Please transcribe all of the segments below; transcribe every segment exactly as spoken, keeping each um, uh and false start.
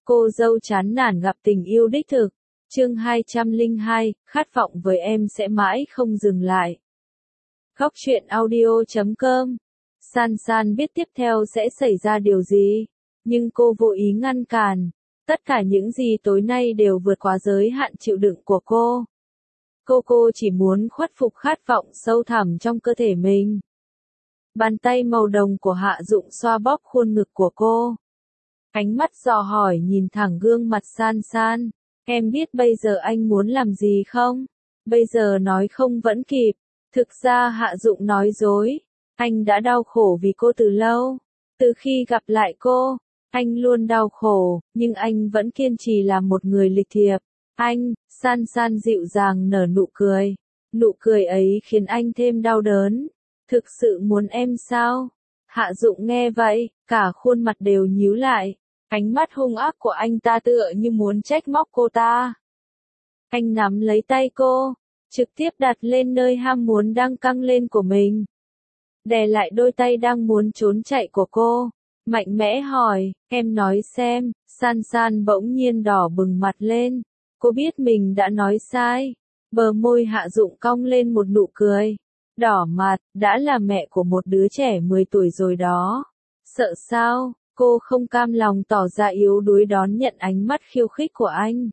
Cô dâu chán nản gặp tình yêu đích thực. Chương hai trăm lẻ hai, khát vọng với em sẽ mãi không dừng lại. Góc truyện audio chấm com. San San biết tiếp theo sẽ xảy ra điều gì, nhưng cô vô ý ngăn cản. Tất cả những gì tối nay đều vượt quá giới hạn chịu đựng của cô. Cô cô chỉ muốn khuất phục khát vọng sâu thẳm trong cơ thể mình. Bàn tay màu đồng của Hạ Dụng xoa bóp khuôn ngực của cô. Ánh mắt dò hỏi nhìn thẳng gương mặt San San. Em biết bây giờ anh muốn làm gì không? Bây giờ nói không vẫn kịp. Thực ra Hạ Dụng nói dối. Anh đã đau khổ vì cô từ lâu. Từ khi gặp lại cô, anh luôn đau khổ, nhưng anh vẫn kiên trì làm một người lịch thiệp. Anh, San San dịu dàng nở nụ cười. Nụ cười ấy khiến anh thêm đau đớn. Thực sự muốn em sao? Hạ Dụng nghe vậy, cả khuôn mặt đều nhíu lại. Ánh mắt hung ác của anh ta tựa như muốn trách móc cô ta. Anh nắm lấy tay cô, trực tiếp đặt lên nơi ham muốn đang căng lên của mình. Đè lại đôi tay đang muốn trốn chạy của cô. Mạnh mẽ hỏi, em nói xem. San San bỗng nhiên đỏ bừng mặt lên. Cô biết mình đã nói sai. Bờ môi Hạ Dụng cong lên một nụ cười. Đỏ mặt, đã là mẹ của một đứa trẻ mười tuổi rồi đó. Sợ sao? Cô không cam lòng tỏ ra yếu đuối đón nhận ánh mắt khiêu khích của anh.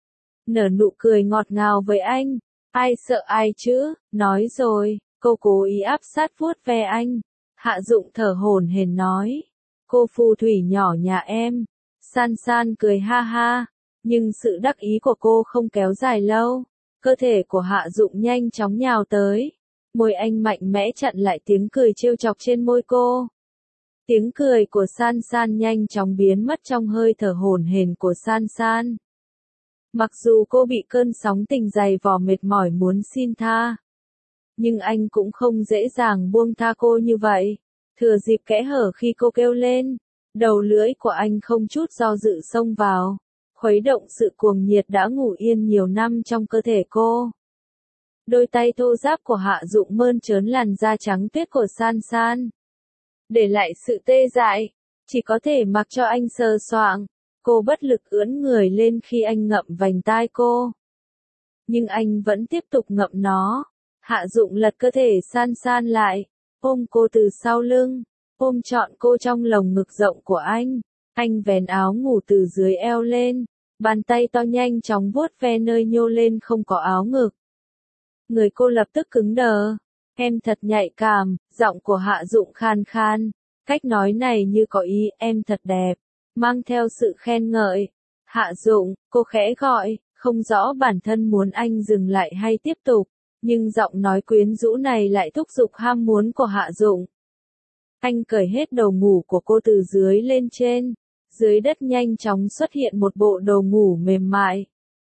Nở nụ cười ngọt ngào với anh. Ai sợ ai chứ, nói rồi. Cô cố ý áp sát vuốt ve anh. Hạ Dụng thở hổn hển nói. Cô phù thủy nhỏ nhà em. San San cười ha ha. Nhưng sự đắc ý của cô không kéo dài lâu. Cơ thể của Hạ Dụng nhanh chóng nhào tới. Môi anh mạnh mẽ chặn lại tiếng cười trêu chọc trên môi cô. Tiếng cười của San San nhanh chóng biến mất trong hơi thở hổn hển của San San. Mặc dù cô bị cơn sóng tình dày vò mệt mỏi muốn xin tha, nhưng anh cũng không dễ dàng buông tha cô như vậy. Thừa dịp kẽ hở khi cô kêu lên, đầu lưỡi của anh không chút do dự xông vào, khuấy động sự cuồng nhiệt đã ngủ yên nhiều năm trong cơ thể cô. Đôi tay thô ráp của Hạ Dụng mơn trớn làn da trắng tuyết của San San. Để lại sự tê dại, chỉ có thể mặc cho anh sờ soạng. Cô bất lực ưỡn người lên khi anh ngậm vành tai cô. Nhưng anh vẫn tiếp tục ngậm nó. Hạ Dụng lật cơ thể San San lại, ôm cô từ sau lưng, ôm trọn cô trong lồng ngực rộng của anh. Anh vén áo ngủ từ dưới eo lên, bàn tay to nhanh chóng vuốt ve nơi nhô lên không có áo ngực. Người cô lập tức cứng đờ. Em thật nhạy cảm, giọng của Hạ Dụng khan khan. Cách nói này như có ý, em thật đẹp, mang theo sự khen ngợi. Hạ Dụng, cô khẽ gọi, không rõ bản thân muốn anh dừng lại hay tiếp tục, nhưng giọng nói quyến rũ này lại thúc giục ham muốn của Hạ Dụng. Anh cởi hết đồ ngủ của cô từ dưới lên trên, dưới đất nhanh chóng xuất hiện một bộ đồ ngủ mềm mại.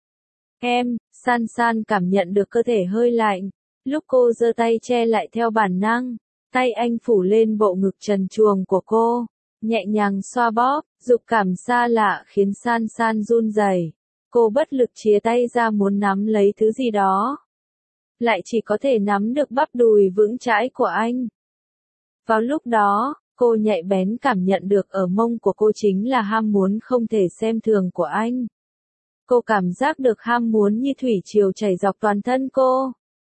Em, San San cảm nhận được cơ thể hơi lạnh. Lúc cô giơ tay che lại theo bản năng, tay anh phủ lên bộ ngực trần truồng của cô, nhẹ nhàng xoa bóp, dục cảm xa lạ khiến San San run rẩy. Cô bất lực chìa tay ra muốn nắm lấy thứ gì đó, lại chỉ có thể nắm được bắp đùi vững chãi của anh. Vào lúc đó, cô nhạy bén cảm nhận được ở mông của cô chính là ham muốn không thể xem thường của anh. Cô cảm giác được ham muốn như thủy triều chảy dọc toàn thân cô.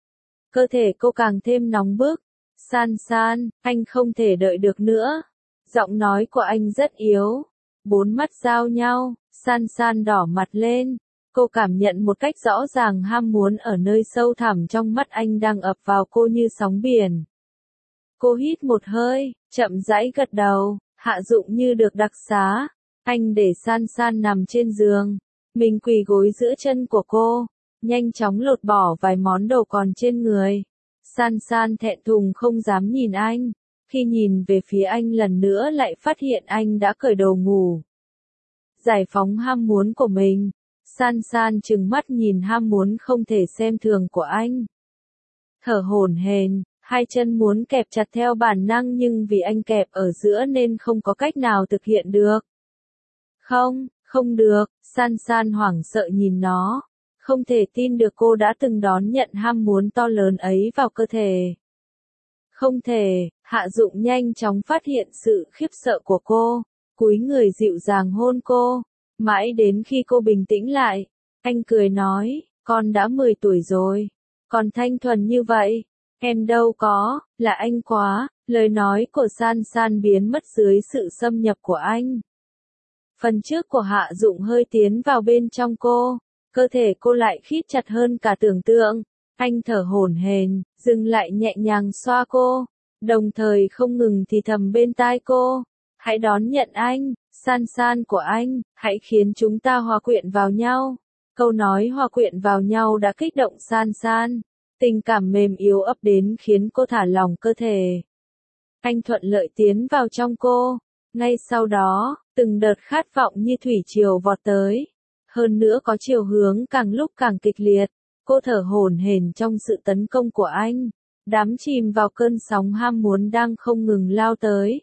Cơ thể cô càng thêm nóng bức. San San, anh không thể đợi được nữa. Giọng nói của anh rất yếu. Bốn mắt giao nhau, San San đỏ mặt lên. Cô cảm nhận một cách rõ ràng ham muốn ở nơi sâu thẳm trong mắt anh đang ập vào cô như sóng biển. Cô hít một hơi, chậm rãi gật đầu. Hạ Dụng như được đặc xá. Anh để San San nằm trên giường. Mình quỳ gối giữa chân của cô. Nhanh chóng lột bỏ vài món đồ còn trên người. San San thẹn thùng không dám nhìn anh. Khi nhìn về phía anh lần nữa lại phát hiện anh đã cởi đồ ngủ. Giải phóng ham muốn của mình. San San trừng mắt nhìn ham muốn không thể xem thường của anh. Thở hổn hển, hai chân muốn kẹp chặt theo bản năng nhưng vì anh kẹp ở giữa nên không có cách nào thực hiện được. Không, không được, San San hoảng sợ nhìn nó. Không thể tin được cô đã từng đón nhận ham muốn to lớn ấy vào cơ thể. Không thể, Hạ Dụng nhanh chóng phát hiện sự khiếp sợ của cô, cúi người dịu dàng hôn cô. Mãi đến khi cô bình tĩnh lại, anh cười nói, con đã mười tuổi rồi, còn thanh thuần như vậy. Em đâu có, là anh quá, lời nói của San San biến mất dưới sự xâm nhập của anh. Phần trước của Hạ Dụng hơi tiến vào bên trong cô, cơ thể cô lại khít chặt hơn cả tưởng tượng. Anh thở hổn hển, dừng lại nhẹ nhàng xoa cô, đồng thời không ngừng thì thầm bên tai cô. Hãy đón nhận anh, San San của anh, hãy khiến chúng ta hòa quyện vào nhau. Câu nói hòa quyện vào nhau đã kích động San San. Tình cảm mềm yếu ấp đến khiến cô thả lỏng cơ thể. Anh thuận lợi tiến vào trong cô. Ngay sau đó, từng đợt khát vọng như thủy triều vọt tới. Hơn nữa có chiều hướng càng lúc càng kịch liệt. Cô thở hổn hển trong sự tấn công của anh. Đắm chìm vào cơn sóng ham muốn đang không ngừng lao tới.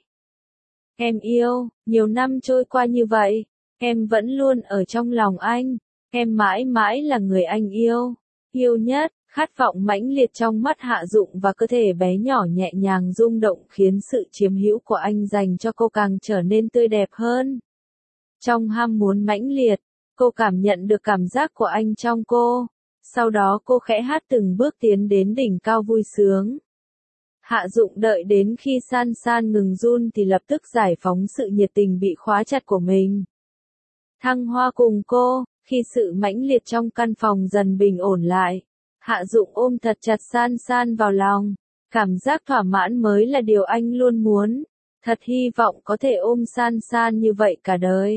Em yêu, nhiều năm trôi qua như vậy. Em vẫn luôn ở trong lòng anh. Em mãi mãi là người anh yêu. Yêu nhất. Khát vọng mãnh liệt trong mắt Hạ Dụng và cơ thể bé nhỏ nhẹ nhàng rung động khiến sự chiếm hữu của anh dành cho cô càng trở nên tươi đẹp hơn. Trong ham muốn mãnh liệt, cô cảm nhận được cảm giác của anh trong cô. Sau đó cô khẽ hát từng bước tiến đến đỉnh cao vui sướng. Hạ Dụng đợi đến khi San San ngừng run thì lập tức giải phóng sự nhiệt tình bị khóa chặt của mình. Thăng hoa cùng cô, khi sự mãnh liệt trong căn phòng dần bình ổn lại. Hạ Dụng ôm thật chặt San San vào lòng. Cảm giác thỏa mãn mới là điều anh luôn muốn. Thật hy vọng có thể ôm San San như vậy cả đời.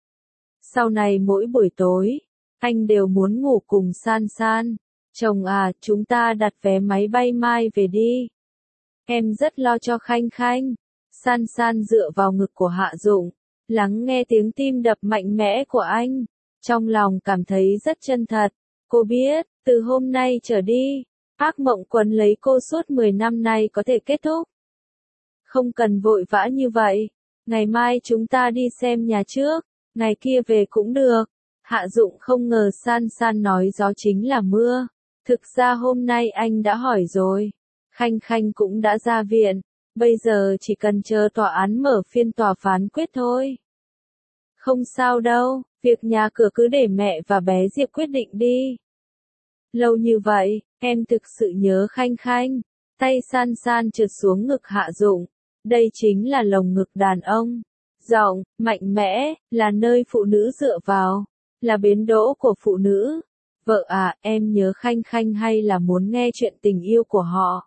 Sau này mỗi buổi tối, anh đều muốn ngủ cùng San San. Chồng à, chúng ta đặt vé máy bay mai về đi. Em rất lo cho Khanh Khanh. San San dựa vào ngực của Hạ Dụng, lắng nghe tiếng tim đập mạnh mẽ của anh. Trong lòng cảm thấy rất chân thật. Cô biết, từ hôm nay trở đi, ác mộng quấn lấy cô suốt mười năm nay có thể kết thúc. Không cần vội vã như vậy. Ngày mai chúng ta đi xem nhà trước, ngày kia về cũng được. Hạ Dụng không ngờ San San nói gió chính là mưa. Thực ra hôm nay anh đã hỏi rồi. Khanh Khanh cũng đã ra viện. Bây giờ chỉ cần chờ tòa án mở phiên tòa phán quyết thôi. Không sao đâu, việc nhà cửa cứ để mẹ và bé Diệp quyết định đi. Lâu như vậy, em thực sự nhớ Khanh Khanh. Tay San San trượt xuống ngực Hạ Dụng. Đây chính là lồng ngực đàn ông. Rộng, mạnh mẽ, là nơi phụ nữ dựa vào. Là bến đỗ của phụ nữ. Vợ à, em nhớ Khanh Khanh hay là muốn nghe chuyện tình yêu của họ?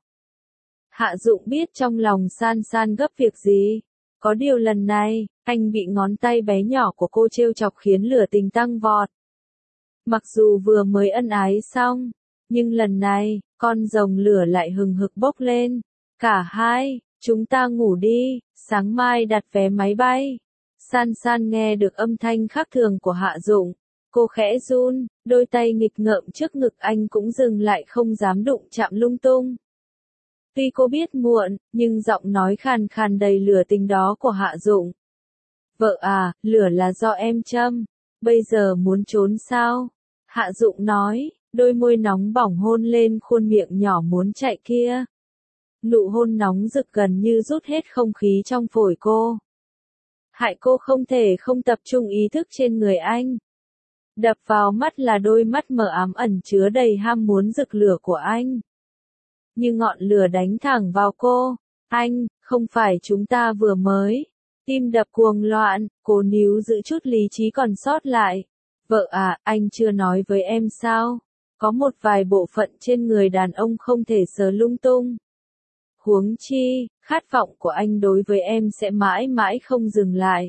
Hạ Dụng biết trong lòng San San gấp việc gì. Có điều lần này, anh bị ngón tay bé nhỏ của cô trêu chọc khiến lửa tình tăng vọt. Mặc dù vừa mới ân ái xong, nhưng lần này, con rồng lửa lại hừng hực bốc lên. Cả hai, chúng ta ngủ đi, sáng mai đặt vé máy bay. San San nghe được âm thanh khác thường của Hạ Dụng. Cô khẽ run, đôi tay nghịch ngợm trước ngực anh cũng dừng lại không dám đụng chạm lung tung. Tuy cô biết muộn, nhưng giọng nói khàn khàn đầy lửa tình đó của Hạ Dụng. Vợ à, lửa là do em châm. Bây giờ muốn trốn sao? Hạ Dụng nói, đôi môi nóng bỏng hôn lên khuôn miệng nhỏ muốn chạy kia. Nụ hôn nóng rực gần như rút hết không khí trong phổi cô. Hại cô không thể không tập trung ý thức trên người anh. Đập vào mắt là đôi mắt mờ ám ẩn chứa đầy ham muốn rực lửa của anh. Như ngọn lửa đánh thẳng vào cô. Anh, không phải chúng ta vừa mới. Tim đập cuồng loạn, cô níu giữ chút lý trí còn sót lại. Vợ à, anh chưa nói với em sao? Có một vài bộ phận trên người đàn ông không thể sờ lung tung. Huống chi, khát vọng của anh đối với em sẽ mãi mãi không dừng lại.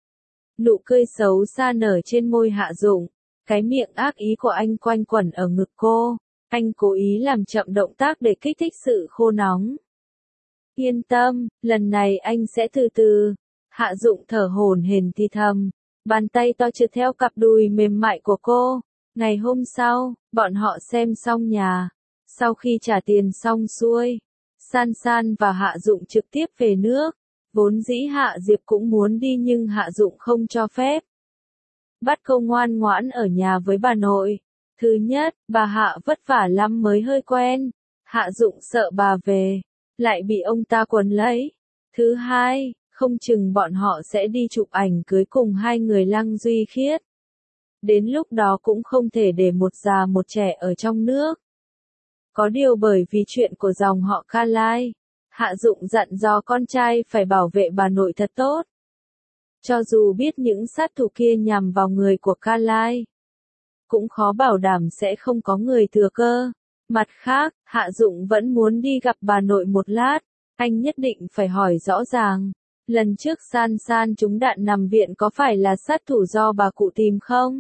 Nụ cười xấu xa nở trên môi Hạ Dụng. Cái miệng ác ý của anh quanh quẩn ở ngực cô. Anh cố ý làm chậm động tác để kích thích sự khô nóng. Yên tâm, lần này anh sẽ từ từ. Hạ Dụng thở hổn hển thì thầm. Bàn tay to trượt theo cặp đùi mềm mại của cô. Ngày hôm sau, bọn họ xem xong nhà. Sau khi trả tiền xong xuôi, San San và Hạ Dụng trực tiếp về nước. Vốn dĩ Hạ Diệp cũng muốn đi nhưng Hạ Dụng không cho phép. Bắt cô ngoan ngoãn ở nhà với bà nội. Thứ nhất, bà Hạ vất vả lắm mới hơi quen. Hạ Dụng sợ bà về, lại bị ông ta quấn lấy. Thứ hai, không chừng bọn họ sẽ đi chụp ảnh cưới cùng hai người Lăng Duy Khiết. đến lúc đó cũng không thể để một già một trẻ ở trong nước. Có điều bởi vì chuyện của dòng họ Ca Lai, Hạ Dụng dặn dò con trai phải bảo vệ bà nội thật tốt. Cho dù biết những sát thủ kia nhằm vào người của Ca Lai, cũng khó bảo đảm sẽ không có người thừa cơ. Mặt khác, Hạ Dụng vẫn muốn đi gặp bà nội một lát, anh nhất định phải hỏi rõ ràng. Lần trước San San trúng đạn nằm viện có phải là sát thủ do bà cụ tìm không?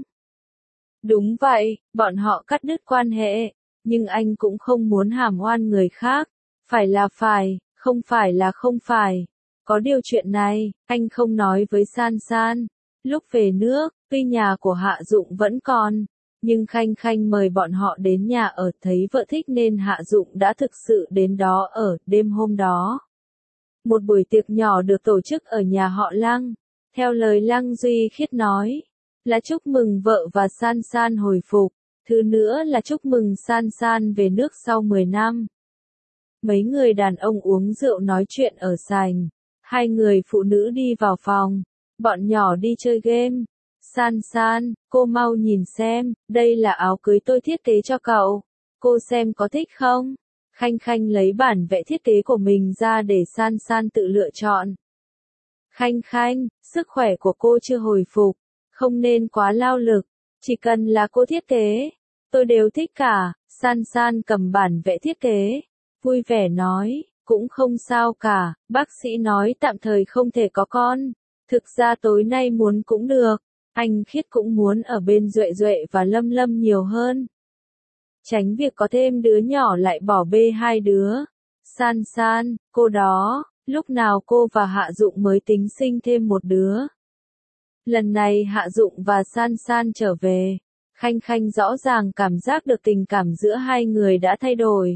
Đúng vậy, bọn họ cắt đứt quan hệ, nhưng anh cũng không muốn hàm oan người khác. Phải là phải, không phải là không phải. Có điều chuyện này, anh không nói với San San. Lúc về nước, tuy nhà của Hạ Dụng vẫn còn, nhưng Khanh Khanh mời bọn họ đến nhà ở, thấy vợ thích nên Hạ Dụng đã thực sự đến đó ở. Đêm hôm đó, một buổi tiệc nhỏ được tổ chức ở nhà họ Lăng. Theo lời Lăng Duy Khiết nói, là chúc mừng vợ và San San hồi phục. Thứ nữa là chúc mừng San San về nước sau mười năm. Mấy người đàn ông uống rượu nói chuyện ở sành. Hai người phụ nữ đi vào phòng. Bọn nhỏ đi chơi game. San San, cô mau nhìn xem, đây là áo cưới tôi thiết kế cho cậu. Cô xem có thích không? Khanh Khanh lấy bản vẽ thiết kế của mình ra để San San tự lựa chọn. Khanh Khanh, sức khỏe của cô chưa hồi phục, không nên quá lao lực, chỉ cần là cô thiết kế, tôi đều thích cả. San San cầm bản vẽ thiết kế, vui vẻ nói, cũng không sao cả, bác sĩ nói tạm thời không thể có con. Thực ra tối nay muốn cũng được, anh Khiết cũng muốn ở bên Duệ Duệ và Lâm Lâm nhiều hơn. Tránh việc có thêm đứa nhỏ lại bỏ bê hai đứa. San San, cô đó, lúc nào cô và Hạ Dụng mới tính sinh thêm một đứa? Lần này Hạ Dụng và San San trở về, Khanh Khanh rõ ràng cảm giác được tình cảm giữa hai người đã thay đổi.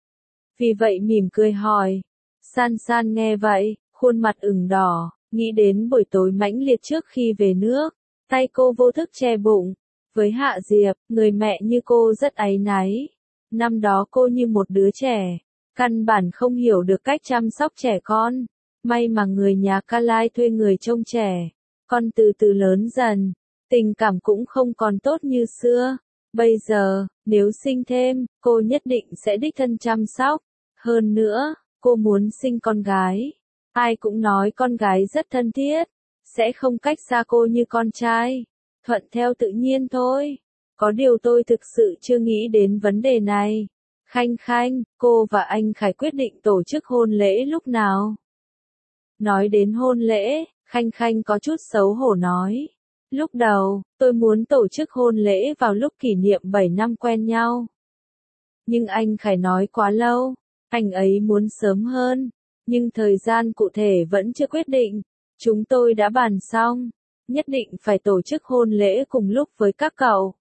Vì vậy mỉm cười hỏi. San San nghe vậy, khuôn mặt ửng đỏ, nghĩ đến buổi tối mãnh liệt trước khi về nước, tay cô vô thức che bụng. Với Hạ Diệp, người mẹ như cô rất áy náy. Năm đó cô như một đứa trẻ, căn bản không hiểu được cách chăm sóc trẻ con. May mà người nhà Ca Lai thuê người trông trẻ, con từ từ lớn dần, tình cảm cũng không còn tốt như xưa. Bây giờ, nếu sinh thêm, cô nhất định sẽ đích thân chăm sóc. Hơn nữa, cô muốn sinh con gái. Ai cũng nói con gái rất thân thiết, sẽ không cách xa cô như con trai. Thuận theo tự nhiên thôi. Có điều tôi thực sự chưa nghĩ đến vấn đề này. Khanh Khanh, cô và anh Khải quyết định tổ chức hôn lễ lúc nào? Nói đến hôn lễ, Khanh Khanh có chút xấu hổ nói. Lúc đầu, tôi muốn tổ chức hôn lễ vào lúc kỷ niệm bảy năm quen nhau. Nhưng anh Khải nói quá lâu, anh ấy muốn sớm hơn, nhưng thời gian cụ thể vẫn chưa quyết định. Chúng tôi đã bàn xong, nhất định phải tổ chức hôn lễ cùng lúc với các cậu.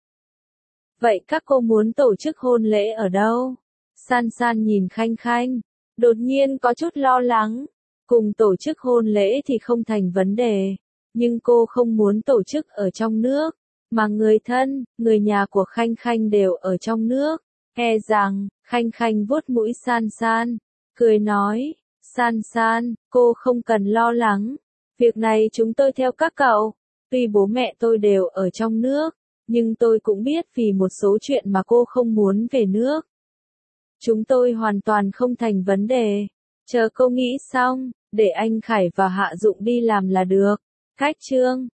Vậy các cô muốn tổ chức hôn lễ ở đâu? San San nhìn Khanh Khanh, đột nhiên có chút lo lắng. Cùng tổ chức hôn lễ thì không thành vấn đề, nhưng cô không muốn tổ chức ở trong nước, mà người thân, người nhà của Khanh Khanh đều ở trong nước. E rằng, Khanh Khanh vuốt mũi San San, cười nói, San San, cô không cần lo lắng, việc này chúng tôi theo các cậu. Tuy bố mẹ tôi đều ở trong nước, nhưng tôi cũng biết vì một số chuyện mà cô không muốn về nước. Chúng tôi hoàn toàn không thành vấn đề. Chờ cô nghĩ xong, để anh Khải và Hạ Dụng đi làm là được. Cách chương